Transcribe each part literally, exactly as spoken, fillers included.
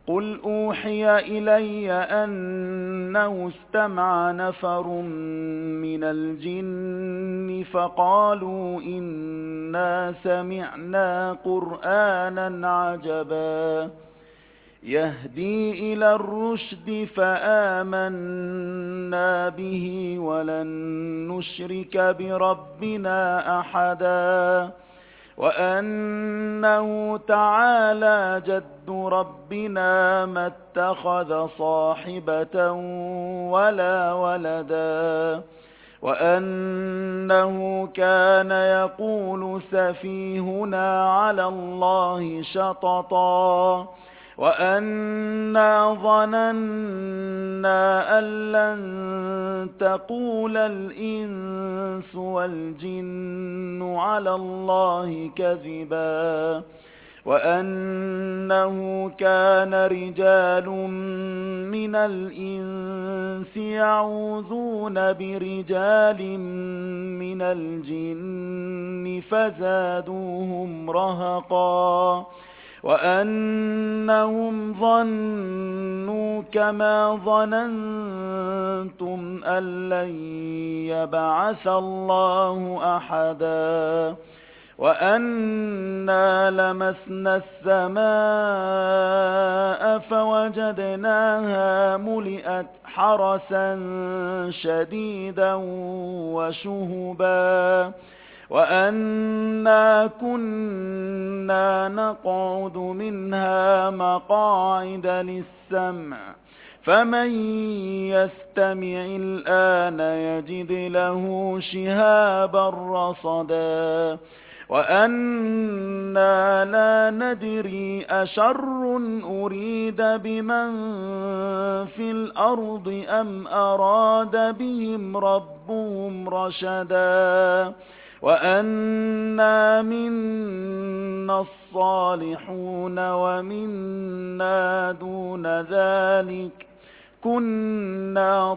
قل أوحي إلي أنه استمع نفر من الجن فقالوا إنا سمعنا قرآنا عجبا يهدي إلى الرشد فآمنا به ولن نشرك بربنا أحدا وأنه تعالى جد ربنا ما اتخذ صاحبة ولا ولدا وأنه كان يقول سفيهنا على الله شططا وأنا ظننا أن لن تقول الإنس والجن على الله كذبا وأنه كان رجال من الإنس يعوذون برجال من الجن فزادوهم رهقا وأنهم ظنوا كما ظننتم أن لن يبعث الله أحدا وأنا لمسنا السماء فوجدناها ملئت حرسا شديدا وشهبا وأنا كنا نقعد منها مقاعد للسمع فمن يستمع الآن يجد له شهابا رصدا وأنا لا ندري أشر أريد بمن في الأرض أم أراد بهم ربهم رشدا وأنا منا الصالحون ومنا دون ذلك كنا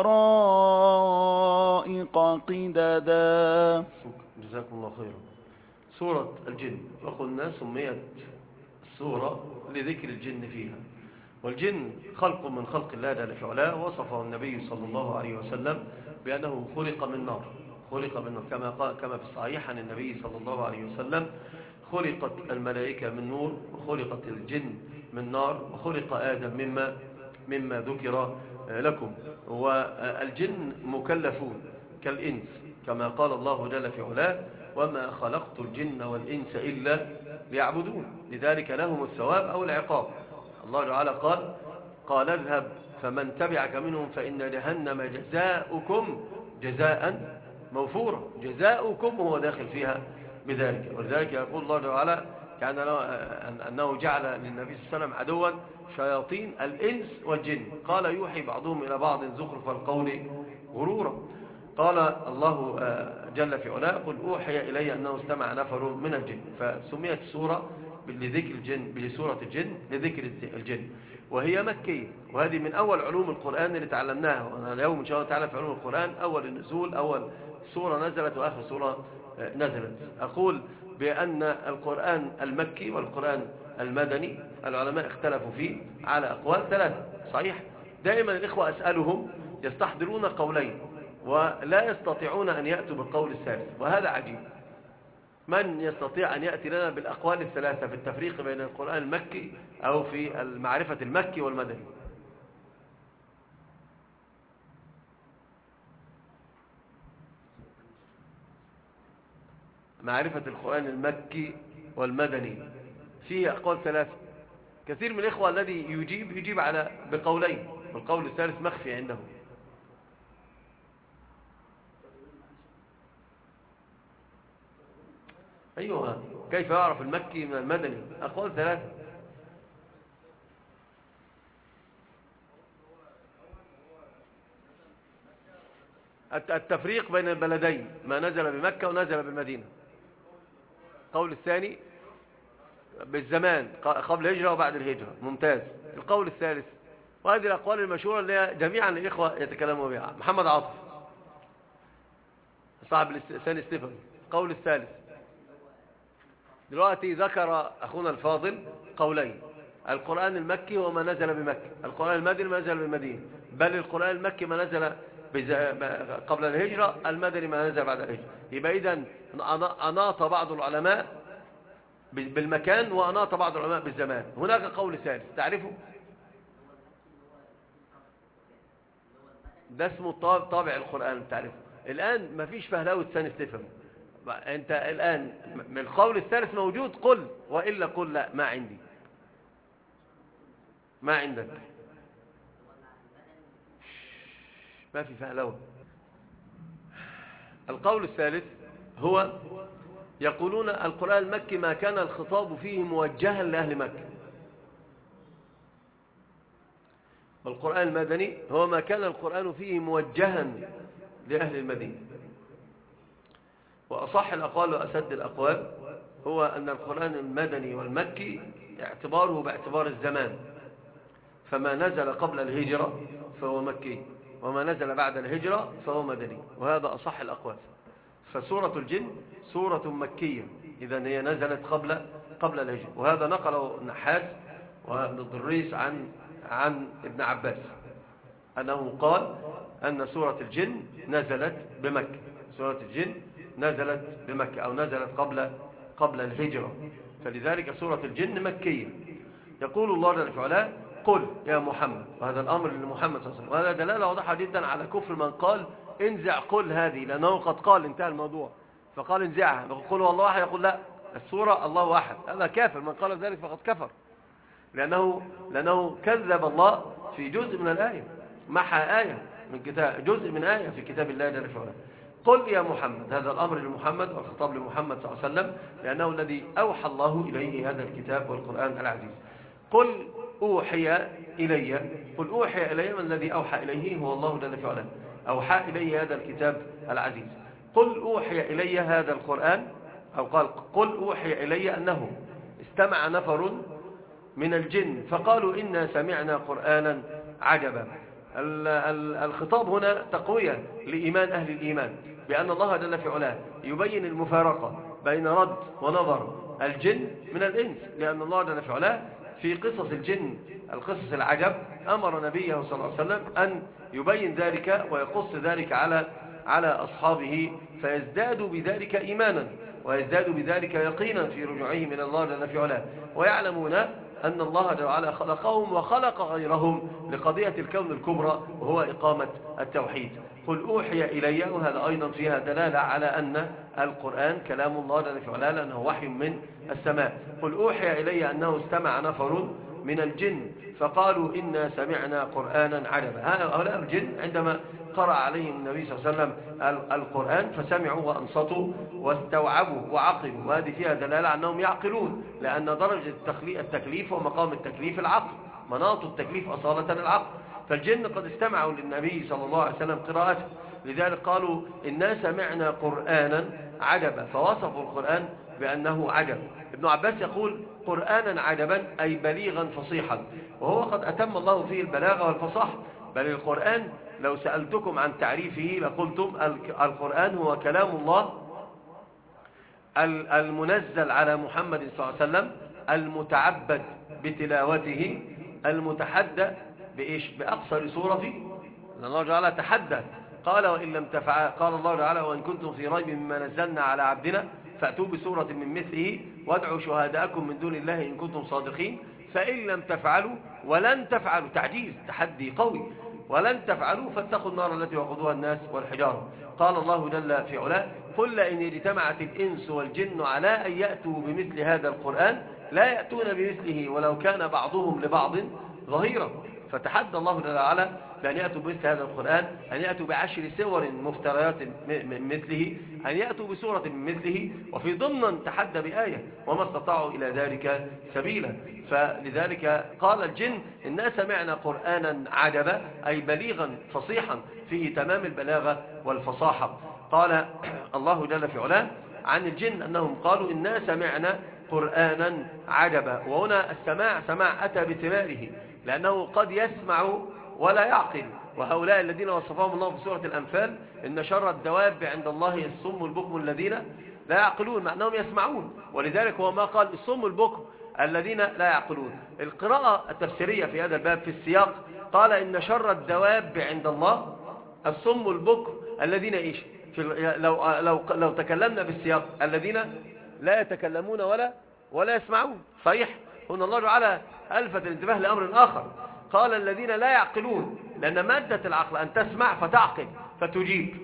طرائق قددا. جزاكم الله خيرا. سورة الجن، وقلنا سميت السورة لذكر الجن فيها، والجن خلق من خلق الله جل في علاه، وصفه النبي صلى الله عليه وسلم بأنه خلق من نار، خلق من نار كما قال كما في الصحيح عن النبي صلى الله عليه وسلم: خلقت الملائكة من نور، وخلقت الجن من نار، وخلق آدم مما مما ذكر لكم. والجن مكلفون كالإنس كما قال الله جل في علاه: وما خلقت الجن والإنس إلا ليعبدون. لذلك لهم الثواب أو العقاب. الله تعالى قال قال اذهب فمن تبعك منهم فإن جهنم جزاؤكم جزاء موفورا. جزاؤكم هو داخل فيها بذلك. ولذلك يقول الله تعالى كان أنه جعل للنبي صلى الله عليه وسلم عدوا شياطين الإنس والجن، قال يوحي بعضهم إلى بعض زخرف القول غرورا. قال الله جل في علاه: قل أوحي إلي أنه استمع نفر من الجن. فسميت السورة لذكر الجن، بسورة الجن لذكر الجن، وهي مكية، وهذه من أول علوم القرآن اللي تعلمناها. واليوم إن شاء الله تعالى في علوم القرآن أول النزول، أول سورة نزلت وآخر سورة نزلت. أقول بأن القرآن المكي والقرآن المدني العلماء اختلفوا فيه على أقوال ثلاثة. صحيح دائما الإخوة أسألهم يستحضرون قولين ولا يستطيعون أن يأتوا بالقول الثالث، وهذا عجيب. من يستطيع أن يأتي لنا بالأقوال الثلاثة في التفريق بين القرآن المكي أو في المعرفة المكي والمدني؟ معرفة القرآن المكي والمدني فيه أقوال ثلاثة. كثير من الإخوة الذي يجيب يجيب على بقولين، والقول الثالث مخفي عنده. أيوة، كيف يعرف المكي من المدني؟ أقوال ثلاثة. التفريق بين البلدين، ما نزل بمكة ونزل بالمدينة. القول الثاني بالزمان قبل الهجرة وبعد الهجرة. ممتاز. القول الثالث، وهذه الأقوال المشهورة اللي جميعا الإخوة يتكلموا بها. محمد عاطف صاحب لسان ستيفن. القول الثالث دلوقتي ذكر أخونا الفاضل قولين: القرآن المكي هو ما نزل بمكة، القرآن المدني ما نزل بالمدينة، بل القرآن المكي ما نزل قبل الهجرة، المدني ما نزل بعد الهجرة. يبقى إذن أناط بعض العلماء بالمكان وأناط بعض العلماء بالزمان. هناك قول ثالث تعرفه، ده اسمه طابع القرآن تعرفه. الآن ما فيش فهلاوة ثاني تفهم أنت الآن من القول الثالث موجود، قل، وإلا قل لا ما عندي، ما عندك، ما في فهلوة. القول الثالث هو يقولون القرآن المكي ما كان الخطاب فيه موجها لأهل مكة، والقرآن المدني هو ما كان القرآن فيه موجها لأهل المدينة. وأصح الأقوال وأسد الأقوال هو أن القرآن المدني والمكي اعتباره باعتبار الزمان، فما نزل قبل الهجرة فهو مكي، وما نزل بعد الهجرة فهو مدني، وهذا أصح الأقوال. فسورة الجن سورة مكية، إذن هي نزلت قبل قبل الهجرة، وهذا نقله النحاس وابن الضريس عن عن ابن عباس أنه قال أن سورة الجن نزلت بمكة، سورة الجن نزلت بمكة أو نزلت قبل قبل الهجرة، فلذلك سورة الجن مكية. يقول الله جل وعلا قل يا محمد، وهذا الأمر لمحمد صلى الله عليه وسلم، وهذا دلالة واضحة جدا على كفر من قال انزع قل هذه، لأنه قد قال انتهى الموضوع فقال انزعها، يقول والله أحد، يقول لا السورة الله أحد، هذا كافر، من قال ذلك فقد كفر، لأنه لأنه كذب الله في جزء من الآية، محى آية من كتاب، جزء من آية في كتاب الله جل وعلا. قل يا محمد، هذا الأمر لمحمد والخطاب لمحمد صلى الله عليه وسلم، لأنه الذي أوحى الله إليه هذا الكتاب والقرآن العزيز. قل أوحي إلي، قل أوحي إلي، من الذي أوحى إليه هو الله جل وعلا، أوحى إليه هذا الكتاب العزيز. قل أوحي إلي هذا القرآن، أو قال قل أوحي إلي أنه استمع نفر من الجن فقالوا إنا سمعنا قرآنا عجبا. الخطاب هنا تقوية لإيمان أهل الإيمان بأن الله جل في علاه يبين المفارقة بين رد ونظر الجن من الإنس، لأن الله جل في علاه في قصص الجن القصص العجب أمر نبيه صلى الله عليه وسلم أن يبين ذلك ويقص ذلك على على أصحابه، فيزدادوا بذلك إيمانا ويزدادوا بذلك يقينا في رجوعهم إلى الله جل في علاه، ويعلمون أن الله جل وعلا خلقهم وخلق غيرهم لقضية الكون الكبرى وهو إقامة التوحيد. قل أوحي إلي، وهذا أيضا فيها دلالة على أن القرآن كلام الله جل وعلا لأنه وحي من السماء. قل أوحي إلي أنه استمع نفر من الجن فقالوا إنا سمعنا قرآنا عجبا. هؤلاء الجن عندما قرأ عليهم النبي صلى الله عليه وسلم القرآن فسمعوا وأنصتوا واستوعبوا وعقلوا، وهذه فيها دلالة أنهم يعقلون، لأن درجة التكليف ومقام التكليف العقل، مناط التكليف أصالة العقل، فالجن قد استمعوا للنبي صلى الله عليه وسلم قراءته، لذلك قالوا إنا سمعنا قرآنا عجبا، فوصفوا القرآن بأنه عجب. ابن عباس يقول قرآنا عجبا أي بليغا فصيحا، وهو قد أتم الله فيه البلاغة والفصاحة، بل القرآن لو سألتكم عن تعريفه لقلتم القرآن هو كلام الله المنزل على محمد صلى الله عليه وسلم، المتعبد بتلاوته، المتحدى بإيش؟ بأقصر سورة فيه، لأن الله تعالى تحدى قال وإن لم تفعل، قال الله تعالى وإن كنتم في ريب مما نزلنا على عبدنا فأتوا بسورة من مثله وادعوا شهداءكم من دون الله إن كنتم صادقين، فإن لم تفعلوا ولن تفعلوا، تعجيز تحدي قوي، ولن تفعلوا فاتقوا النار التي وقودها الناس والحجارة. قال الله جل في علاه قل إن اجتمعت الإنس والجن على أن يأتوا بمثل هذا القرآن لا يأتون بمثله ولو كان بعضهم لبعض ظهيرا. فتحدى الله جل وعلا بأن يأتوا بمثل هذا القرآن، أن يأتوا بعشر سور مفتريات من مثله، أن يأتوا بسورة من مثله، وفي ضمن تحدى بآية وما استطاعوا إلى ذلك سبيلا. فلذلك قال الجن إنا سمعنا قرآنا عجبا أي بليغا فصيحا فيه تمام البلاغة والفصاحة. قال الله جل في علاه عن الجن أنهم قالوا إنا سمعنا قرآنا عجبا، وهنا السماع سماع أتى بثماره، لأنه قد يسمع ولا يعقل، وهؤلاء الذين وصفهم الله في سورة الأنفال إن شر الدواب عند الله الصم البكم الذين لا يعقلون، مع أنهم يسمعون، ولذلك هو ما قال الصم البكم الذين لا يعقلون. القراءة التفسيرية في هذا الباب في السياق قال إن شر الدواب عند الله الصم البكر الذين إيش في لو, لو, لو تكلمنا بالسياق الذين لا يتكلمون ولا ولا يسمعون. صحيح. هنا الله تعالى ألفت الانتباه لأمر آخر، قال الذين لا يعقلون، لأن مادة العقل أن تسمع فتعقل فتجيب،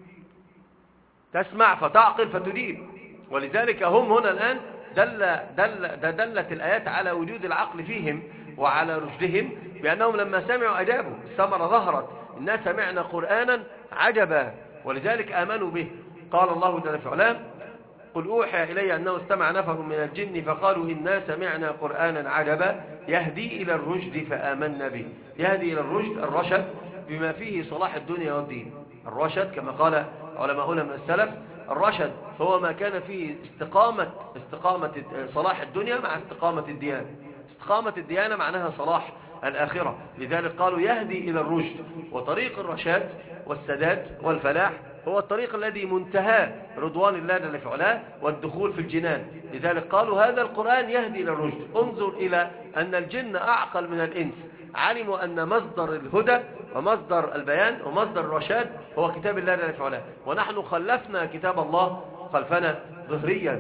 تسمع فتعقل فتجيب. ولذلك هم هنا الآن دل دل دلت الآيات على وجود العقل فيهم وعلى رشدهم، بأنهم لما سمعوا أجابوا، الثمرة ظهرت، إنا سمعنا قرآنا عجبا ولذلك آمنوا به. قال الله جل في علاه قل أوحي إلي أنه استمع نفر من الجن فقالوا إنا سمعنا قرآنا عجبا يهدي إلى الرشد فآمنا به. يهدي إلى الرشد، الرشد بما فيه صلاح الدنيا والدين. الرشد كما قال علماؤنا من السلف، الرشد هو ما كان فيه استقامة استقامة صلاح الدنيا مع استقامة الديانة. استقامة الديانة معناها صلاح الآخرة، لذلك قالوا يهدي إلى الرشد. وطريق الرشاد والسداد والفلاح هو الطريق الذي منتهى رضوان الله جل في علاه والدخول في الجنان. لذلك قالوا هذا القرآن يهدي إلى الرشد. انظر إلى أن الجن أعقل من الإنس، علموا أن مصدر الهدى ومصدر البيان ومصدر الرشاد هو كتاب الله جل في علاه، ونحن خلفنا كتاب الله خلفنا ظهريا.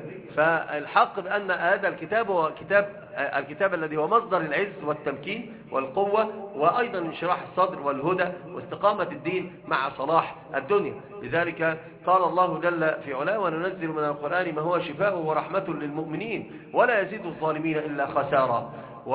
فالحق بأن هذا الكتاب هو كتاب الكتاب الذي هو مصدر العز والتمكين والقوة، وأيضا انشراح الصدر والهدى واستقامة الدين مع صلاح الدنيا. لذلك قال الله جل في علاه وننزل من القرآن ما هو شفاء ورحمة للمؤمنين ولا يزيد الظالمين إلا خسارا.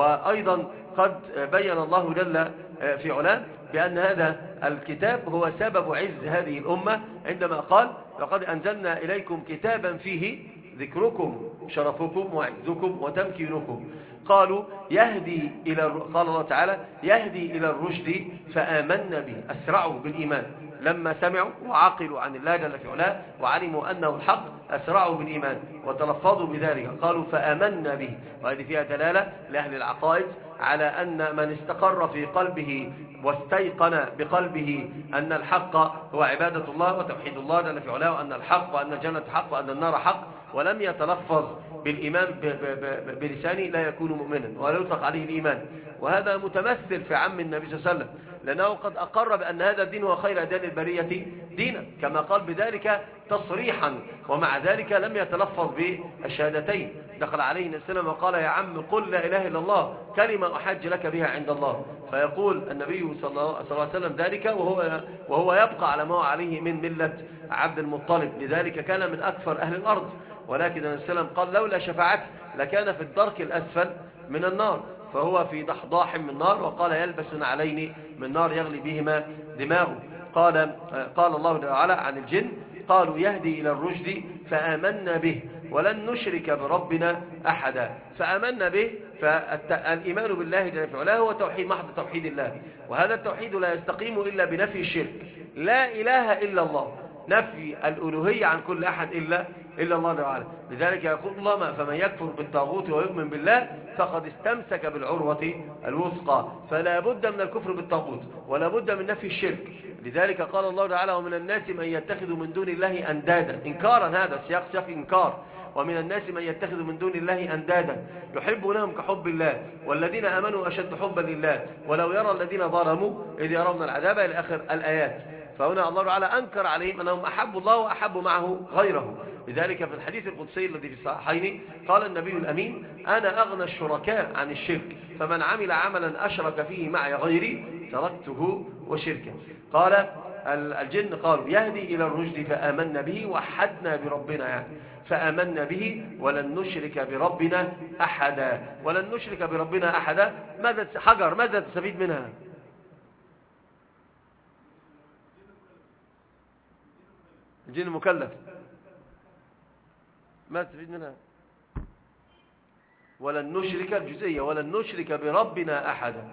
وأيضا قد بين الله جل في علاه بأن هذا الكتاب هو سبب عز هذه الأمة عندما قال لقد أنزلنا إليكم كتابا فيه ذكركم شرفكم وعزكم وتمكينكم. قالوا يهدي إلى قال الله تعالى يهدي إلى الرشد فآمنا به. أسرعوا بالإيمان لما سمعوا وعقلوا عن الله جل في علاه وعلموا أنه الحق، أسرعوا بالإيمان وتلفظوا بذلك قالوا فآمنا به. وهذه فيها دلالة لأهل العقائد على أن من استقر في قلبه واستيقن بقلبه أن الحق هو عبادة الله وتوحيد الله جل في علاه، وأن الحق وأن الجنة حق وأن النار حق، ولم يتلفظ بالإيمان بلسانه لا يكون مؤمنا ولا يطلق عليه الإيمان. وهذا متمثل في عم النبي صلى الله عليه وسلم، لأنه قد أقر بأن هذا الدين هو خير أديان البرية دينا كما قال بذلك تصريحا، ومع ذلك لم يتلفظ بالشهادتين. دخل عليه النبي صلى الله عليه وسلم وقال يا عم قل لا إله إلا الله كلمة أحج لك بها عند الله. فيقول النبي صلى الله عليه وسلم ذلك وهو, وهو يبقى على ما هو عليه من ملة عبد المطلب، لذلك كان من أكثر أهل الأرض. ولكن النبي صلى الله عليه وسلم قال لولا شفاعته لكان في الدرك الأسفل من النار، فهو في ضحضاح من نار، وقال يلبسن عليني من نار يغلي بهما دماغه. قال قال الله تعالى عن الجن قالوا يهدي إلى الرشد فآمنا به ولن نشرك بربنا أحدا. فآمنا به، فالإيمان بالله جل في علاه هو توحيد محض توحيد الله، وهذا التوحيد لا يستقيم إلا بنفي الشرك. لا إله إلا الله، نفي الألوهية عن كل أحد إلا إلا الله تعالى. لذلك يقول الله فمن يكفر بالطاغوت ويؤمن بالله فقد استمسك بالعروة الوثقى. فلا بد من الكفر بالطاغوت ولا بد من نفي الشرك. لذلك قال الله تعالى ومن الناس من يتخذ من دون الله أندادا، إنكارا، هذا سياق سياق إنكار. ومن الناس من يتخذ من دون الله أندادا يحبونهم كحب الله والذين آمنوا أشد حبا لله ولو يرى الذين ظلموا إذ يرون العذاب إلى آخر الآيات. فهنا الله تعالى أنكر عليهم أنهم أحبوا الله وأحبوا معه غيره. لذلك في الحديث القدسي الذي في الصحيحين قال النبي الأمين أنا أغنى الشركاء عن الشرك فمن عمل عملا أشرك فيه معي غيري تركته وشركه. قال الجن قالوا يهدي إلى الرشد فآمنا به وحدنا بربنا، يعني فآمنا به ولن نشرك بربنا أحدا. ولن نشرك بربنا أحدا ماذا حجر ماذا تستفيد منها؟ الجن مكلف، ما تستفيد منها؟ ولن نشرك الجزئية ولن نشرك بربنا أحدا.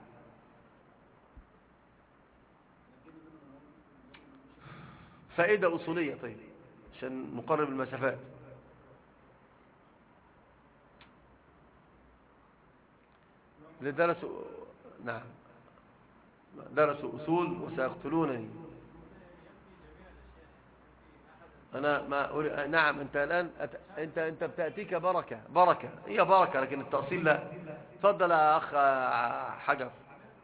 فائدة أصولية طيب عشان نقرب المسافات. اللي درسوا نعم درسوا أصول وسيقتلونني. أنا ما أقول نعم. أنت الآن أت... أنت أنت بتأتيك بركة بركة هي بركة، لكن التأصيل لا. تفضل يا أخ حجر.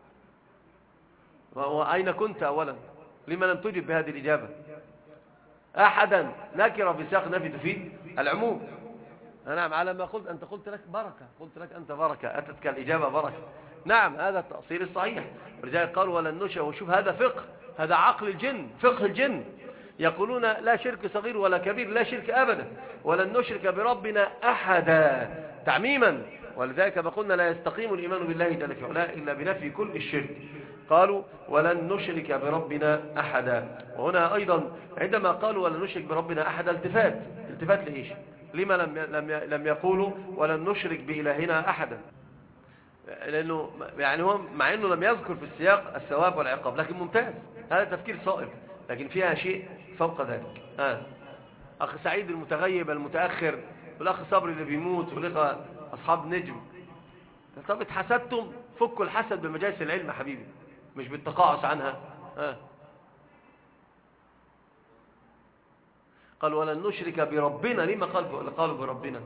وأين كنت أولا؟ لما لم تجب بهذه الإجابة؟ أحدا نكرة في سياق نفي تفيد العموم. نعم، على ما قلت أنت قلت لك بركة، قلت لك أنت بركة، أتتك الإجابة بركة. نعم، هذا التأصيل الصحيح. ولذلك قالوا ولن نشأ. وشوف هذا فقه، هذا عقل الجن، فقه الجن. يقولون لا شرك صغير ولا كبير، لا شرك أبدا، ولن نشرك بربنا أحدا تعميما. ولذلك كما قلنا لا يستقيم الإيمان بالله جل في علاه إلا بنفي كل الشرك. قالوا ولن نشرك بربنا أحدا. وهنا أيضا عندما قالوا ولن نشرك بربنا أحدا التفات التفات لإيش؟ لما لم لم لم يقولوا ولن نشرك بإلهنا أحدا؟ لأنه يعني هو مع أنه لم يذكر في السياق الثواب والعقاب، لكن ممتاز، هذا تفكير صائب، لكن فيها شيء فوق ذلك. آه. أخ سعيد المتغيب المتأخر، والأخ صبري اللي بيموت، والأخ أصحاب نجم. طب اتحسدتم؟ فكوا الحسد بمجالس العلم يا حبيبي، مش بالتقاعس عنها. آه. قال ولن نشرك بربنا. لما قال قالوا بربنا؟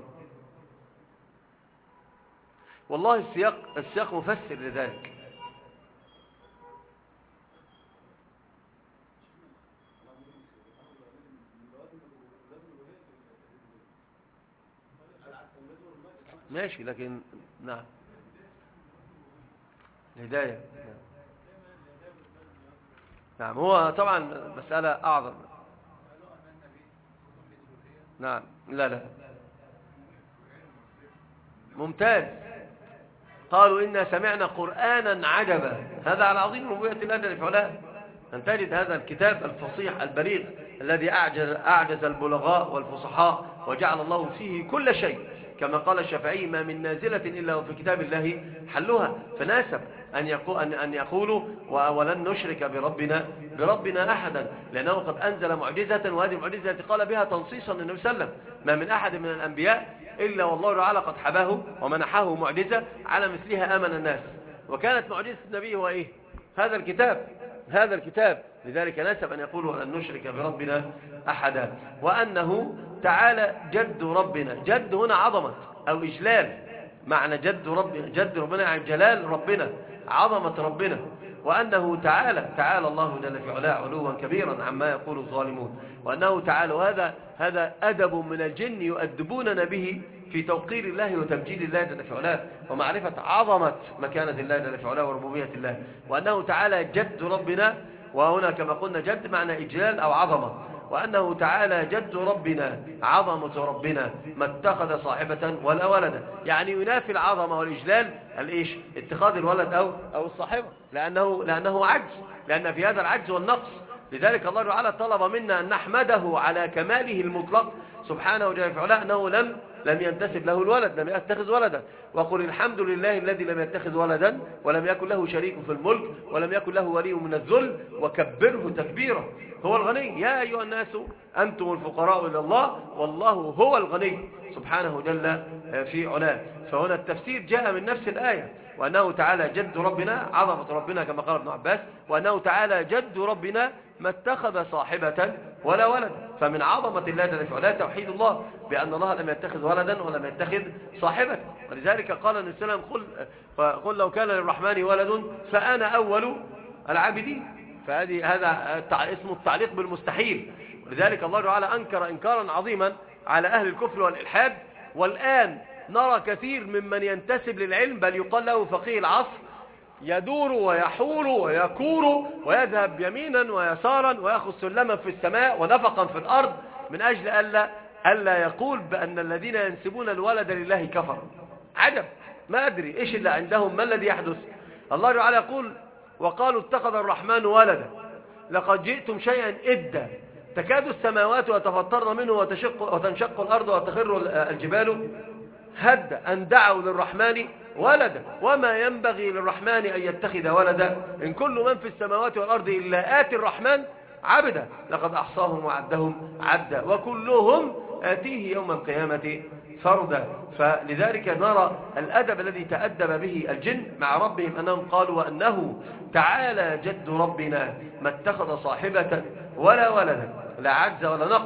والله السياق السياق مفسر لذلك. ماشي، لكن نعم الهداية. نعم، هو طبعا مسألة أعظم. نعم، لا لا ممتاز. قالوا إنا سمعنا قرآنا عجبا. هذا على عظيم ربوبية الله جل في علاه. أن تجد هذا الكتاب الفصيح البليغ الذي أعجز, أعجز البلغاء والفصحاء، وجعل الله فيه كل شيء، كما قال الشافعي ما من نازلة إلا وفي كتاب الله حلها. فناسب أن, يقول أن, أن يقولوا ولن نشرك بربنا بربنا أحدا، لأنه قد أنزل معجزة، وهذه المعجزة التي قال بها تنصيصا للنبي صلى الله عليه وسلم ما من أحد من الأنبياء إلا والله تعالى قد حباه ومنحه معجزة على مثلها آمن الناس. وكانت معجزة النبي هو إيه؟ هذا الكتاب هذا الكتاب لذلك ناسب أن يقولوا ولن نشرك بربنا أحدا. وأنه تعالى جد ربنا. جد هنا عظمة أو إجلال، معنى جد ربنا، جد ربنا يعني جلال ربنا، عظمة ربنا. وأنه تعالى تعالى الله جل في علاه علوا كبيرا عما يقول الظالمون. وأنه تعالى، وهذا هذا أدب من الجن يؤدبوننا به في توقير الله وتمجيد الله جل في علاه ومعرفة عظمة مكانة الله جل في علاه وربوبية الله. وأنه تعالى جد ربنا، وهنا كما قلنا جد معنى إجلال أو عظمة. وأنه تعالى جد ربنا عظمة ربنا ما اتخذ صاحبة ولا ولدا، يعني ينافي العظمة والإجلال الإيش؟ اتخاذ الولد أو أو الصاحبة، لأنه لأنه عجز، لأن في هذا العجز والنقص. لذلك الله تعالى طلب منا أن نحمده على كماله المطلق سبحانه وجل في علاه أنه لم لم ينتسب له الولد، لم يتخذ ولدا. وقل الحمد لله الذي لم يتخذ ولدا ولم يكن له شريك في الملك ولم يكن له ولي من الذل وكبره تكبيرا. هو الغني. يا أيها الناس أنتم الفقراء إلى الله والله هو الغني سبحانه جل في علاه. فهنا التفسير جاء من نفس الآية، وأنه تعالى جد ربنا عظمة ربنا كما قال ابن عباس، وأنه تعالى جد ربنا ما اتخذ صاحبة ولا ولد. فمن عظمة الله جل في علاه توحيد الله بأن الله لم يتخذ ولدا ولم يتخذ صاحبة. ولذلك قال النبي صلى الله عليه وسلم قل, قل لو كان للرحمن ولد فأنا أول العابدين. فهذه هذا اسمه التعليق بالمستحيل. ولذلك الله تعالى أنكر إنكارا عظيما على أهل الكفر والإلحاد. والآن نرى كثير ممن ينتسب للعلم بل يقال له فقيه العصر يدور ويحور ويكور ويذهب يمينا ويسارا ويأخذ سلما في السماء ونفقا في الأرض من أجل ألا, ألا يقول بأن الذين ينسبون الولد لله كفر. عجب، ما أدري إيش اللي عندهم، ما الذي يحدث. الله تعالى يقول وقالوا اتخذ الرحمن ولدا لقد جئتم شيئا إدا تكاد السماوات وتفطرن منه وتشق وتنشق الأرض وتخر الجبال هد أن دعوا للرحمن ولدا وما ينبغي للرحمن أن يتخذ ولدا إن كل من في السماوات والأرض إلا آتي الرحمن عبدا لقد أحصاهم وعدهم عدا وكلهم آتيه يوم القيامة فردا. فلذلك نرى الأدب الذي تأدب به الجن مع ربهم أنهم قالوا وأنه تعالى جد ربنا ما اتخذ صاحبة ولا ولدا لا عجز ولا نقص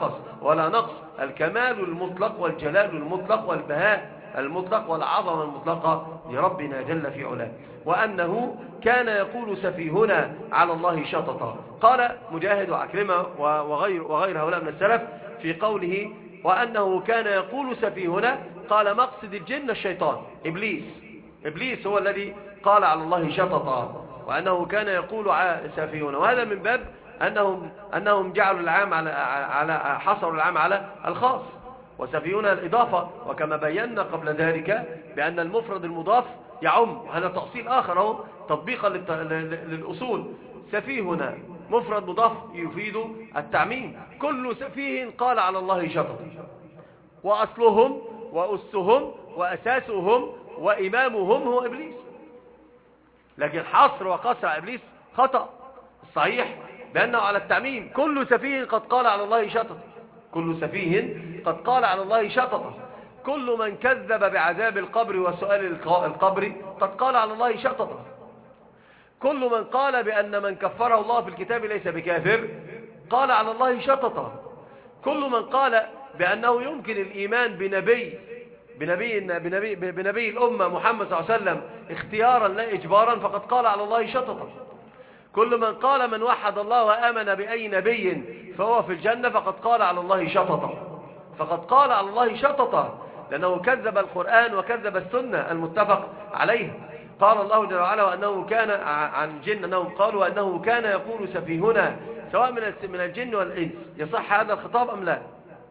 ولا نقص، الكمال المطلق والجلال المطلق والبهاء المطلق والعظمة المطلقة لربنا جل في علاه. وأنه كان يقول سفيهنا على الله شططا. قال مجاهد وعكرمة وغير, وغير هؤلاء من السلف في قوله وأنه كان يقول سفيهنا، قال مقصد الجن الشيطان إبليس. إبليس هو الذي قال على الله شططا، وأنه كان يقول سفيهنا. وهذا من باب أنهم, أنهم جعلوا العام على, على حصروا العام على الخاص، وسفيهنا الإضافة. وكما بينا قبل ذلك بأن المفرد المضاف يعم، هذا تأصيل آخر هو تطبيقا للأصول. سفيهنا مفرد مضاف يفيد التعميم. كل سفيه قال على الله شططا، وأصلهم وأسهم وأساسهم وإمامهم هو إبليس. لكن حصر وقصر إبليس خطأ. الصحيح بأنه على التعميم. كل سفيه قد قال على الله شططا، كل سفيه قد قال على الله شططا. كل من كذب بعذاب القبر وسؤال القبر قد قال على الله شططا. كل من قال بأن من كفره الله في الكتاب ليس بكافر قال على الله شططا. كل من قال بأنه يمكن الإيمان بنبي بنبي, بنبي, بنبي الأمة محمد صلى الله عليه وسلم اختيارا لا إجبارا فقد قال على الله شططا. كل من قال من وحد الله وآمن بأي نبي فهو في الجنة فقد قال على الله شططا. فقد قال على الله شططا لأنه كذب القرآن وكذب السنة المتفق عليها. قال الله جل وعلا وأنه كان عن جن أنهم قالوا أنه كان يقول سفيهنا، سواء من الجن والإنس. يصح هذا الخطاب أم لا؟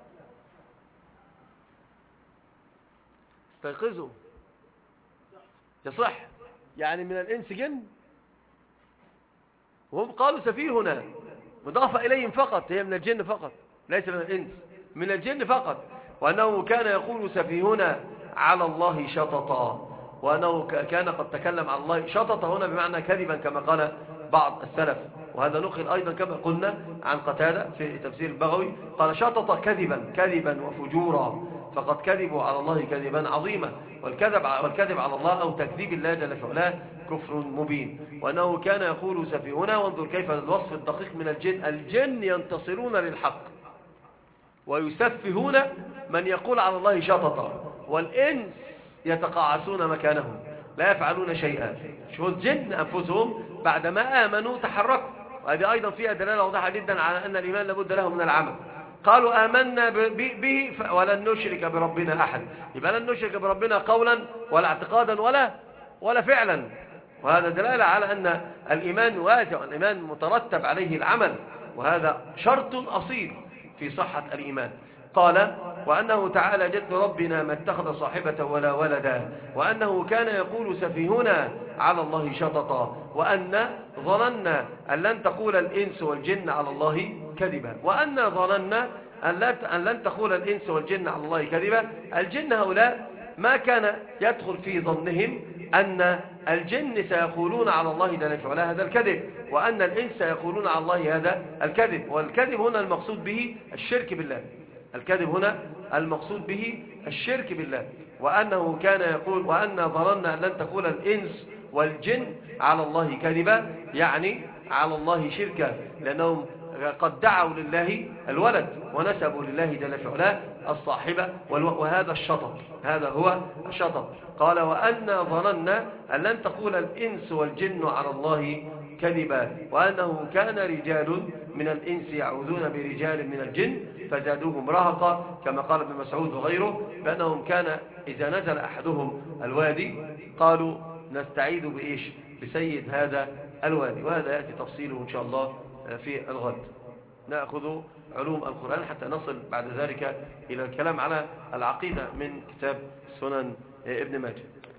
استيقظوا. يصح يعني من الإنس جن، وهم قالوا سفيهنا مضافة إليهم فقط، هي من الجن فقط ليس من الإنس، من الجن فقط. وأنه كان يقول سفيهنا على الله شططا، وأنه كان قد تكلم على الله شططا هنا بمعنى كذبا كما قال بعض السلف. وهذا نقل أيضا كما قلنا عن قتادة في تفسير البغوي قال شططا كذبا كذبا وفجورا، فقد كذبوا على الله كذبا عظيما. والكذب, والكذب على الله أو تكذيب الله جل في علاه كفر مبين. وأنه كان يقول سفيهنا. وانظر كيف الوصف الدقيق من الجن. الجن ينتصرون للحق ويسفهون من يقول على الله شططا، والإنس يتقاعسون مكانهم لا يفعلون شيئا. شو الجن أنفسهم بعدما آمنوا تحركوا، وهذه أيضا فيها دلالة واضحة جدا على أن الإيمان لابد له من العمل. قالوا آمنا به ولن نشرك بربنا أحد، يبقى لن نشرك بربنا قولا ولا اعتقادا ولا ولا فعلا. وهذا دلالة على أن الإيمان واجب، الإيمان مترتب عليه العمل، وهذا شرط أصيل في صحة الإيمان. قال وأنه تعالى جد ربنا ما اتخذ صاحبة ولا ولدا، وأنه كان يقول سفيهنا على الله شططا، وأن ظننا أن لن تقول الإنس والجن على الله كذبا. وأن ظننا أن لن تقول الإنس والجن على الله كذبا. الجن هؤلاء ما كان يدخل في ظنهم أن الجن سيقولون على الله جل في علاه هذا الكذب، وأن الإنس سيقولون على الله هذا الكذب. والكذب هنا المقصود به الشرك بالله، الكذب هنا المقصود به الشرك بالله. وأنه كان يقول وأن ظننا أن لن تقول الإنس والجن على الله كذبا، يعني على الله شركا، لأنهم قد دعوا لله الولد ونسبوا لله جل في علاه الصاحبة، وهذا الشطط، هذا هو الشطط. قال وأن ظننا أن لن تقول الإنس والجن على الله كذبا، وأنه كان رجال من الإنس يعوذون برجال من الجن فزادوهم رهقا، كما قال ابن مسعود وغيره بأنهم كان إذا نزل أحدهم الوادي قالوا نستعيذ بإيش؟ بسيد هذا الوادي. وهذا يأتي تفصيله إن شاء الله في الغد. نأخذ علوم القرآن حتى نصل بعد ذلك إلى الكلام على العقيدة من كتاب سنن ابن ماجه.